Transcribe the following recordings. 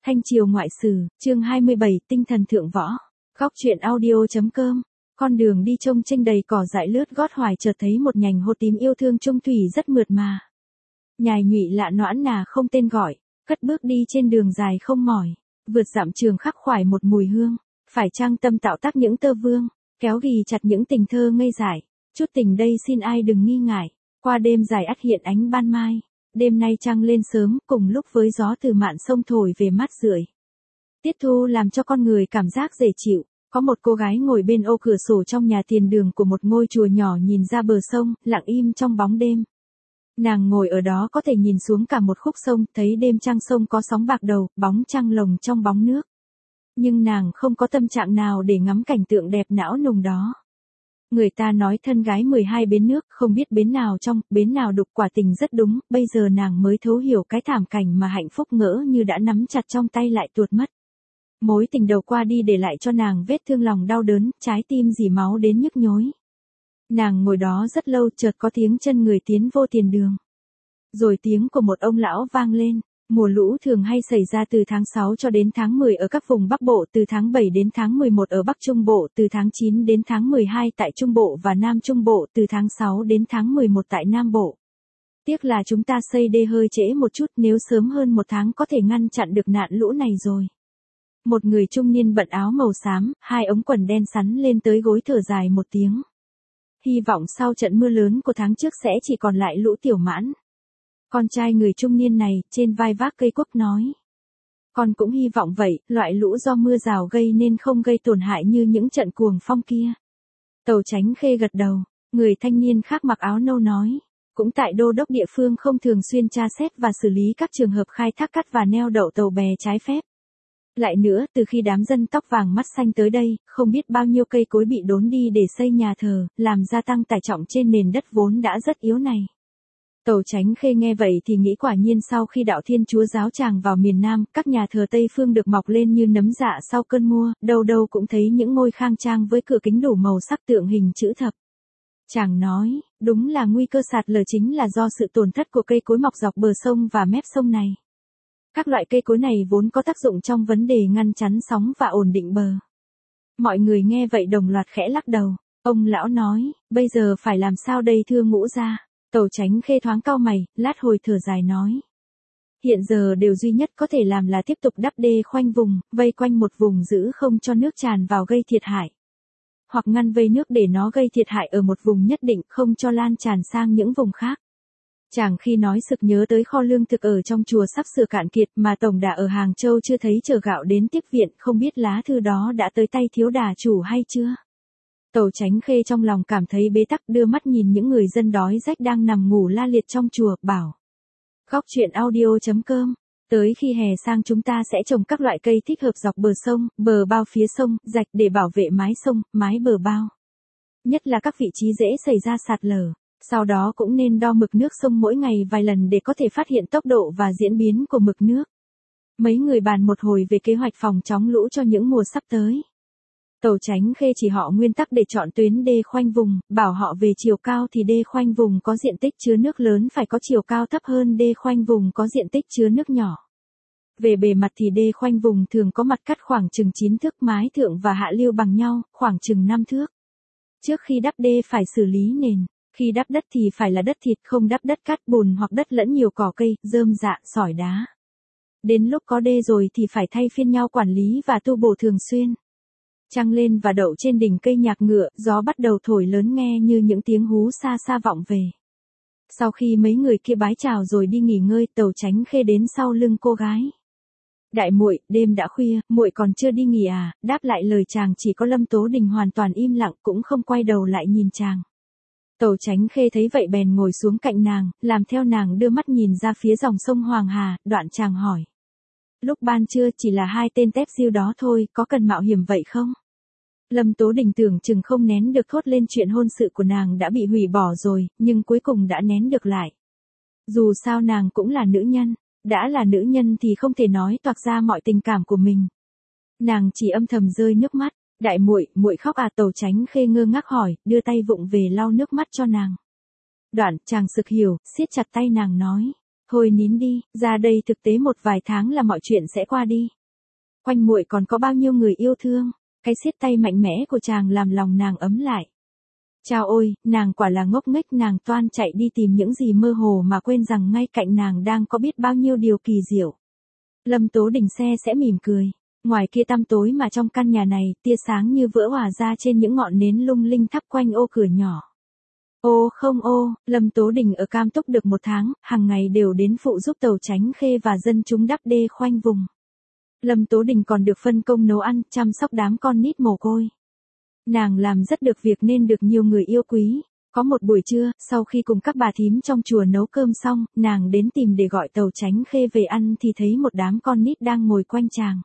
Thanh Triều Ngoại Sử, chương 27, Tinh thần thượng võ. Góc truyện audio.com. Con đường đi trông chênh đầy cỏ dại lướt gót hoài chợt thấy một nhành hồ tím yêu thương trung thủy rất mượt mà. Nhài nhụy lạ noãn nà không tên gọi, cất bước đi trên đường dài không mỏi, vượt dặm trường khắc khoải một mùi hương, phải chăng tâm tạo tác những tơ vương, kéo ghì chặt những tình thơ ngây dại, chút tình đây xin ai đừng nghi ngại, qua đêm dài ắt hiện ánh ban mai. Đêm nay trăng lên sớm, cùng lúc với gió từ mạn sông thổi về mát rượi. Tiết thu làm cho con người cảm giác dễ chịu, có một cô gái ngồi bên ô cửa sổ trong nhà tiền đường của một ngôi chùa nhỏ nhìn ra bờ sông, lặng im trong bóng đêm. Nàng ngồi ở đó có thể nhìn xuống cả một khúc sông, thấy đêm trăng sông có sóng bạc đầu, bóng trăng lồng trong bóng nước. Nhưng nàng không có tâm trạng nào để ngắm cảnh tượng đẹp não nùng đó. Người ta nói thân gái 12 bến nước, không biết bến nào trong, bến nào đục, quả tình rất đúng, bây giờ nàng mới thấu hiểu cái thảm cảnh mà hạnh phúc ngỡ như đã nắm chặt trong tay lại tuột mất. Mối tình đầu qua đi để lại cho nàng vết thương lòng đau đớn, trái tim dì máu đến nhức nhối. Nàng ngồi đó rất lâu, chợt có tiếng chân người tiến vô tiền đường. Rồi tiếng của một ông lão vang lên. Mùa lũ thường hay xảy ra từ tháng 6 cho đến tháng 10 ở các vùng Bắc Bộ, từ tháng 7 đến tháng 11 ở Bắc Trung Bộ, từ tháng 9 đến tháng 12 tại Trung Bộ và Nam Trung Bộ, từ tháng 6 đến tháng 11 tại Nam Bộ. Tiếc là chúng ta xây đê hơi trễ một chút, nếu sớm hơn một tháng có thể ngăn chặn được nạn lũ này rồi. Một người trung niên bận áo màu xám, hai ống quần đen sắn lên tới gối thở dài một tiếng. Hy vọng sau trận mưa lớn của tháng trước sẽ chỉ còn lại lũ tiểu mãn. Con trai người trung niên này, trên vai vác cây cuốc nói. Con cũng hy vọng vậy, loại lũ do mưa rào gây nên không gây tổn hại như những trận cuồng phong kia. Tàu Chánh Khê gật đầu, người thanh niên khác mặc áo nâu nói. Cũng tại đô đốc địa phương không thường xuyên tra xét và xử lý các trường hợp khai thác cát và neo đậu tàu bè trái phép. Lại nữa, từ khi đám dân tóc vàng mắt xanh tới đây, không biết bao nhiêu cây cối bị đốn đi để xây nhà thờ, làm gia tăng tải trọng trên nền đất vốn đã rất yếu này. Tàu Chánh Khê nghe vậy thì nghĩ quả nhiên sau khi đạo Thiên Chúa giáo tràng vào miền Nam, các nhà thờ Tây Phương được mọc lên như nấm dạ sau cơn mưa, đâu đâu cũng thấy những ngôi khang trang với cửa kính đủ màu sắc tượng hình chữ thập. Chàng nói, đúng là nguy cơ sạt lở chính là do sự tổn thất của cây cối mọc dọc bờ sông và mép sông này. Các loại cây cối này vốn có tác dụng trong vấn đề ngăn chắn sóng và ổn định bờ. Mọi người nghe vậy đồng loạt khẽ lắc đầu. Ông lão nói, bây giờ phải làm sao đây thưa Ngũ gia? Tàu Chánh Khê thoáng cau mày, lát hồi thở dài nói. Hiện giờ điều duy nhất có thể làm là tiếp tục đắp đê khoanh vùng, vây quanh một vùng giữ không cho nước tràn vào gây thiệt hại. Hoặc ngăn vây nước để nó gây thiệt hại ở một vùng nhất định, không cho lan tràn sang những vùng khác. Chàng khi nói sực nhớ tới kho lương thực ở trong chùa sắp sửa cạn kiệt mà tổng đà ở Hàng Châu chưa thấy chở gạo đến tiếp viện, không biết lá thư đó đã tới tay thiếu đà chủ hay chưa. Tàu Chánh Khê trong lòng cảm thấy bế tắc, đưa mắt nhìn những người dân đói rách đang nằm ngủ la liệt trong chùa, bảo. Góc truyện audio.com. Tới khi hè sang chúng ta sẽ trồng các loại cây thích hợp dọc bờ sông, bờ bao phía sông, rạch để bảo vệ mái sông, mái bờ bao. Nhất là các vị trí dễ xảy ra sạt lở. Sau đó cũng nên đo mực nước sông mỗi ngày vài lần để có thể phát hiện tốc độ và diễn biến của mực nước. Mấy người bàn một hồi về kế hoạch phòng chống lũ cho những mùa sắp tới. Tàu Chánh Khê chỉ họ nguyên tắc để chọn tuyến đê khoanh vùng, bảo họ về chiều cao thì đê khoanh vùng có diện tích chứa nước lớn phải có chiều cao thấp hơn đê khoanh vùng có diện tích chứa nước nhỏ. Về bề mặt thì đê khoanh vùng thường có mặt cắt khoảng chừng 9 thước, mái thượng và hạ lưu bằng nhau, khoảng chừng 5 thước. Trước khi đắp đê phải xử lý nền. Khi đắp đất thì phải là đất thịt, không đắp đất cát bùn hoặc đất lẫn nhiều cỏ cây, rơm rạ, sỏi đá. Đến lúc có đê rồi thì phải thay phiên nhau quản lý và tu bổ thường xuyên. Trăng lên và đậu trên đỉnh cây nhạc ngựa, gió bắt đầu thổi lớn nghe như những tiếng hú xa xa vọng về. Sau khi mấy người kia bái chào rồi đi nghỉ ngơi, Tàu Chánh Khê đến sau lưng cô gái. Đại muội, đêm đã khuya, muội còn chưa đi nghỉ à? Đáp lại lời chàng chỉ có Lâm Tố Đình hoàn toàn im lặng, cũng không quay đầu lại nhìn chàng. Tàu Chánh Khê thấy vậy bèn ngồi xuống cạnh nàng, làm theo nàng đưa mắt nhìn ra phía dòng sông Hoàng Hà, đoạn chàng hỏi. Lúc ban trưa chỉ là hai tên tép diêu đó thôi, có cần mạo hiểm vậy không? Lâm Tố Đình tưởng chừng không nén được thốt lên chuyện hôn sự của nàng đã bị hủy bỏ rồi, nhưng cuối cùng đã nén được lại. Dù sao nàng cũng là nữ nhân, đã là nữ nhân thì không thể nói toạc ra mọi tình cảm của mình. Nàng chỉ âm thầm rơi nước mắt. Đại muội, muội khóc à? Tàu Chánh Khê ngơ ngác hỏi, đưa tay vụng về lau nước mắt cho nàng. Đoạn chàng sực hiểu, siết chặt tay nàng nói, Thôi nín đi, ra đây thực tế một vài tháng là mọi chuyện sẽ qua đi. Quanh muội còn có bao nhiêu người yêu thương, cái siết tay mạnh mẽ của chàng làm lòng nàng ấm lại. Chao ôi, nàng quả là ngốc nghếch, nàng toan chạy đi tìm những gì mơ hồ mà quên rằng ngay cạnh nàng đang có biết bao nhiêu điều kỳ diệu. Lâm Tố Đình sẽ mỉm cười. Ngoài kia tăm tối mà trong căn nhà này, tia sáng như vỡ hòa ra trên những ngọn nến lung linh thắp quanh ô cửa nhỏ. Ô không ô, Lâm Tố Đình ở Cam Túc được 1 tháng, hàng ngày đều đến phụ giúp Tàu Chánh Khê và dân chúng đắp đê khoanh vùng. Lâm Tố Đình còn được phân công nấu ăn, chăm sóc đám con nít mồ côi. Nàng làm rất được việc nên được nhiều người yêu quý. Có một buổi trưa, sau khi cùng các bà thím trong chùa nấu cơm xong, nàng đến tìm để gọi Tàu Chánh Khê về ăn thì thấy một đám con nít đang ngồi quanh chàng.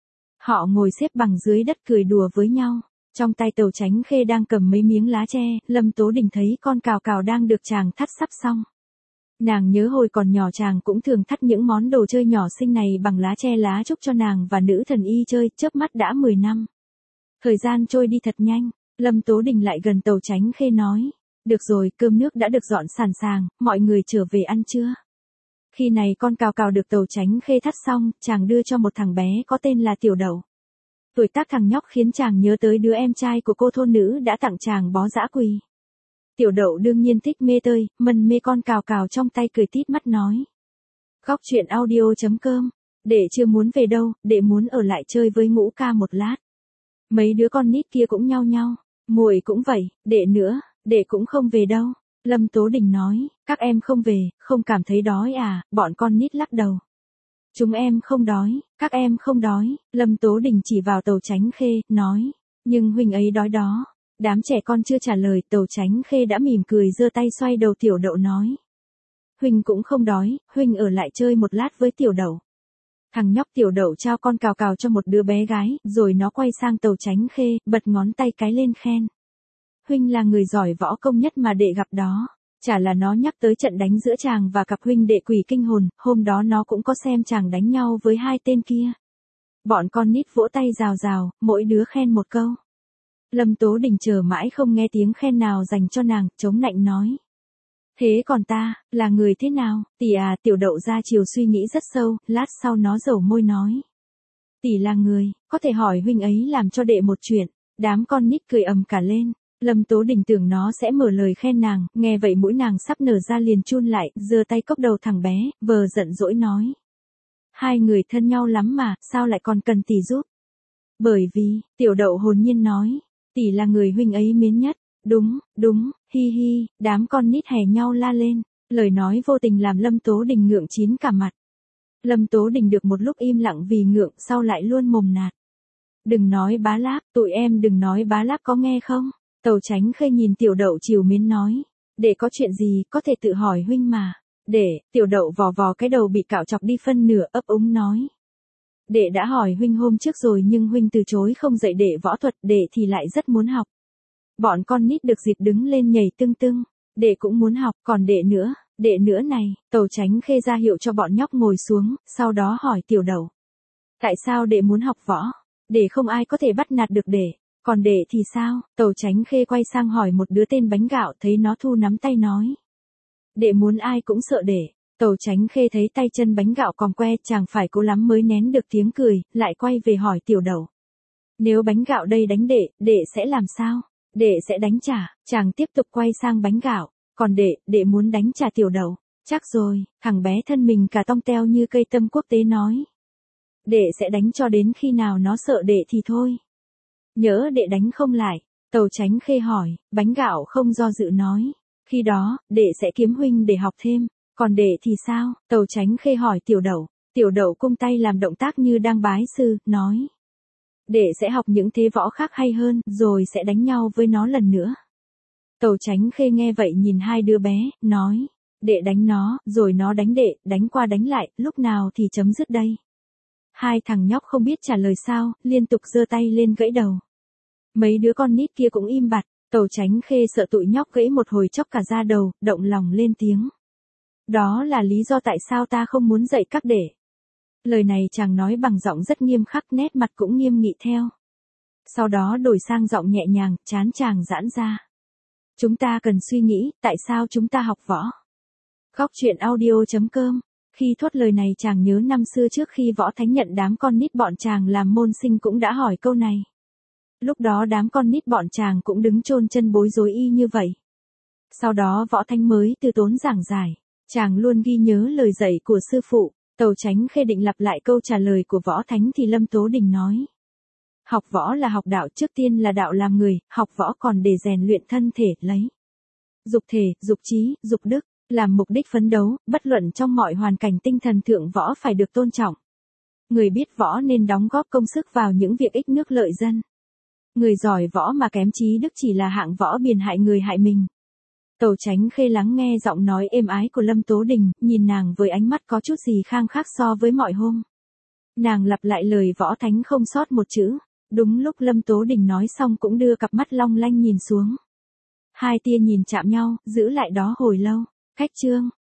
Họ ngồi xếp bằng dưới đất cười đùa với nhau. Trong tay Tàu Chánh Khê đang cầm mấy miếng lá tre, Lâm Tố Đình thấy con cào cào đang được chàng thắt sắp xong. Nàng nhớ hồi còn nhỏ chàng cũng thường thắt những món đồ chơi nhỏ xinh này bằng lá tre lá trúc cho nàng và nữ thần y chơi, chớp mắt đã 10 năm. Thời gian trôi đi thật nhanh, Lâm Tố Đình lại gần Tàu Chánh Khê nói, được rồi, cơm nước đã được dọn sẵn sàng, mọi người trở về ăn trưa. Khi này con cào cào được Tàu Chánh Khê thắt xong, chàng đưa cho một thằng bé có tên là Tiểu Đậu. Tuổi tác thằng nhóc khiến chàng nhớ tới đứa em trai của cô thôn nữ đã tặng chàng bó dã quỳ. Tiểu Đậu đương nhiên thích mê tơi, mân mê con cào cào trong tay cười tít mắt nói. Góc truyện audio.com, đệ chưa muốn về đâu, đệ muốn ở lại chơi với Ngũ ca một lát. Mấy đứa con nít kia cũng nhao nhao, muội cũng vậy, đệ nữa, đệ cũng không về đâu. Lâm Tố Đình nói, các em không về, không cảm thấy đói à, bọn con nít lắc đầu. Chúng em không đói, các em không đói, Lâm Tố Đình chỉ vào Tàu Chánh Khê, nói, nhưng huynh ấy đói đó. Đám trẻ con chưa trả lời, Tàu Chánh Khê đã mỉm cười giơ tay xoay đầu Tiểu Đậu nói. Huynh cũng không đói, huynh ở lại chơi một lát với Tiểu Đậu. Thằng nhóc Tiểu Đậu trao con cào cào cho một đứa bé gái, rồi nó quay sang Tàu Chánh Khê, bật ngón tay cái lên khen. Huynh là người giỏi võ công nhất mà đệ gặp đó. Chả là nó nhắc tới trận đánh giữa chàng và cặp huynh đệ Quỷ Kinh Hồn, hôm đó nó cũng có xem chàng đánh nhau với 2 tên kia. Bọn con nít vỗ tay rào rào, mỗi đứa khen một câu. Lâm Tố Đình chờ mãi không nghe tiếng khen nào dành cho nàng, chống nạnh nói. Thế còn ta, là người thế nào? Tỷ à, Tiểu Đậu ra chiều suy nghĩ rất sâu, lát sau nó dẩu môi nói. Tỷ là người, có thể hỏi huynh ấy làm cho đệ một chuyện. Đám con nít cười ầm cả lên. Lâm Tố Đình tưởng nó sẽ mở lời khen nàng, nghe vậy mũi nàng sắp nở ra liền chun lại, giơ tay cốc đầu thằng bé, vờ giận dỗi nói. Hai người thân nhau lắm mà, sao lại còn cần tỷ giúp? Bởi vì, Tiểu Đậu hồn nhiên nói, tỷ là người huynh ấy mến nhất. Đúng, hi hi, đám con nít hè nhau la lên, lời nói vô tình làm Lâm Tố Đình ngượng chín cả mặt. Lâm Tố Đình được một lúc im lặng vì ngượng, sau lại luôn mồm nạt. Đừng nói bá láp, tụi em đừng nói bá láp có nghe không? Tàu Chánh Khê nhìn Tiểu Đậu chiều mến nói, để có chuyện gì, có thể tự hỏi huynh mà. Để, Tiểu Đậu vò vò cái đầu bị cạo chọc đi phân nửa ấp úng nói. Đệ đã hỏi huynh hôm trước rồi nhưng huynh từ chối không dạy đệ võ thuật, đệ thì lại rất muốn học. Bọn con nít được dịp đứng lên nhảy tưng tưng, đệ cũng muốn học, còn đệ nữa này, Tàu Chánh Khê ra hiệu cho bọn nhóc ngồi xuống, sau đó hỏi Tiểu Đậu. Tại sao đệ muốn học võ? Để không ai có thể bắt nạt được đệ. Còn đệ thì sao? Tàu Chánh Khê quay sang hỏi một đứa tên Bánh Gạo, thấy nó thu nắm tay nói. Đệ muốn ai cũng sợ đệ. Tàu Chánh Khê thấy tay chân Bánh Gạo còng que, chàng phải cố lắm mới nén được tiếng cười, lại quay về hỏi Tiểu Đậu. Nếu Bánh Gạo đây đánh đệ sẽ làm sao? Đệ sẽ đánh trả. Chàng tiếp tục quay sang Bánh Gạo. Còn đệ muốn đánh trả Tiểu Đậu. Chắc rồi, thằng bé thân mình cả tong teo như cây tâm quốc tế nói. Đệ sẽ đánh cho đến khi nào nó sợ đệ thì thôi. Nhỡ đệ đánh không lại, Tàu Chánh Khê hỏi, Bánh Gạo không do dự nói. Khi đó, đệ sẽ kiếm huynh để học thêm. Còn đệ thì sao? Tàu Chánh Khê hỏi Tiểu Đậu. Tiểu Đậu cung tay làm động tác như đang bái sư, nói. Đệ sẽ học những thế võ khác hay hơn, rồi sẽ đánh nhau với nó lần nữa. Tàu Chánh Khê nghe vậy nhìn hai đứa bé, nói. Đệ đánh nó, rồi nó đánh đệ, đánh qua đánh lại, lúc nào thì chấm dứt đây? Hai thằng nhóc không biết trả lời sao, liên tục giơ tay lên gãy đầu. Mấy đứa con nít kia cũng im bặt, Tàu Chánh Khê sợ tụi nhóc gãy một hồi chóc cả da đầu, động lòng lên tiếng. Đó là lý do tại sao ta không muốn dạy các đệ. Lời này chàng nói bằng giọng rất nghiêm khắc, nét mặt cũng nghiêm nghị theo. Sau đó đổi sang giọng nhẹ nhàng, trán chàng giãn ra. Chúng ta cần suy nghĩ, tại sao chúng ta học võ? Góc truyện audio.com Khi thốt lời này chàng nhớ năm xưa trước khi Võ Thánh nhận đám con nít bọn chàng làm môn sinh cũng đã hỏi câu này. Lúc đó đám con nít bọn chàng cũng đứng chôn chân bối rối y như vậy. Sau đó Võ Thánh mới từ tốn giảng giải. Chàng luôn ghi nhớ lời dạy của sư phụ. Tàu Chánh Khê định lặp lại câu trả lời của Võ Thánh thì Lâm Tố Đình nói. Học võ là học đạo, trước tiên là đạo làm người, học võ còn để rèn luyện thân thể, lấy dục thể, dục trí, dục đức, làm mục đích phấn đấu, bất luận trong mọi hoàn cảnh tinh thần thượng võ phải được tôn trọng. Người biết võ nên đóng góp công sức vào những việc ích nước lợi dân. Người giỏi võ mà kém trí đức chỉ là hạng võ biền hại người hại mình. Tàu Chánh Khê lắng nghe giọng nói êm ái của Lâm Tố Đình, nhìn nàng với ánh mắt có chút gì khang khác so với mọi hôm. Nàng lặp lại lời Võ Thánh không sót một chữ. Đúng lúc Lâm Tố Đình nói xong cũng đưa cặp mắt long lanh nhìn xuống. Hai tia nhìn chạm nhau, giữ lại đó hồi lâu. Khách chương.